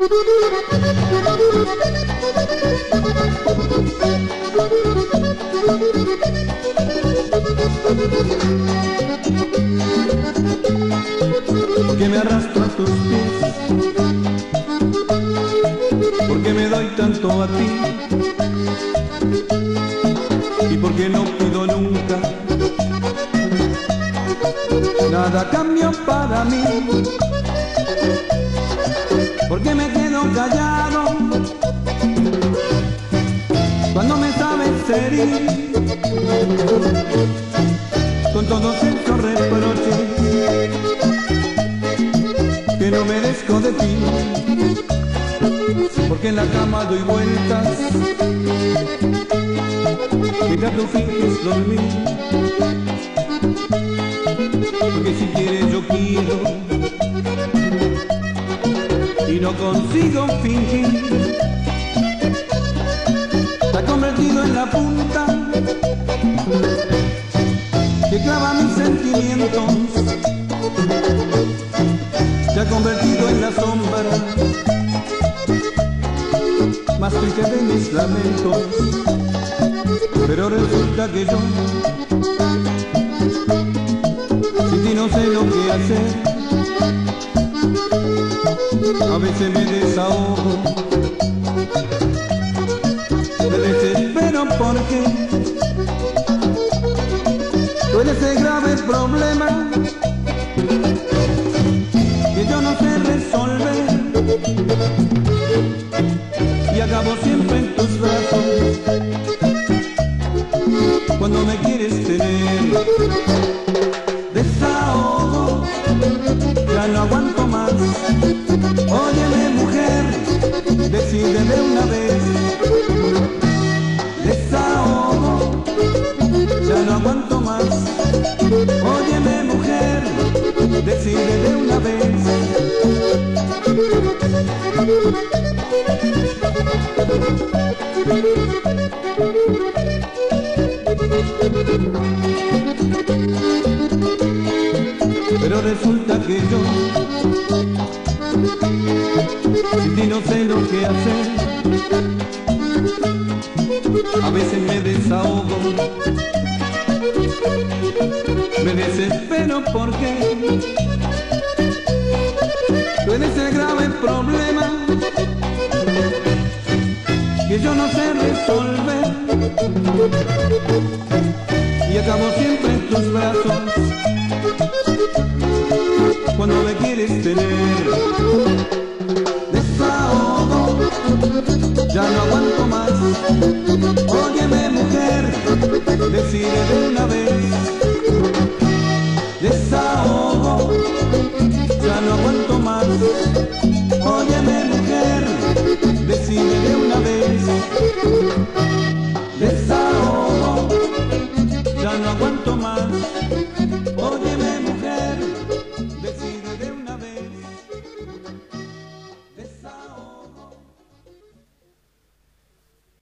Porque me arrastro a tus pies, porque me doy tanto a ti, y porque no pido nunca nada a cambio para mí, porque me quedo callado cuando me sabes herir con todos esos reproches que no merezco de ti, porque en la cama doy vueltas mientras tú finges dormir, porque si quieres yo quiero y no consigo fingir. Se ha convertido en la punta que clava mis sentimientos, se ha convertido en la sombra más triste de mis lamentos. Pero resulta que yo sin ti no sé lo que hacer, a veces me desahogo, me desespero porque tú eres el grave problema que yo no sé resolver, y acabo siempre en tus brazos cuando me quieres tener. Desahogo, ya no aguanto más. Óyeme mujer, decide de una vez. Desahogo, ya no aguanto más. Óyeme mujer, decide de una vez. Pero resulta que yo sin ti no sé lo que hacer, a veces me desahogo, me desespero porque tú eres el grave problema que yo no sé resolver, y acabo siempre en tus brazos cuando me quieres tener. Desahogo, ya no aguanto más. Óyeme mujer, decide de una vez.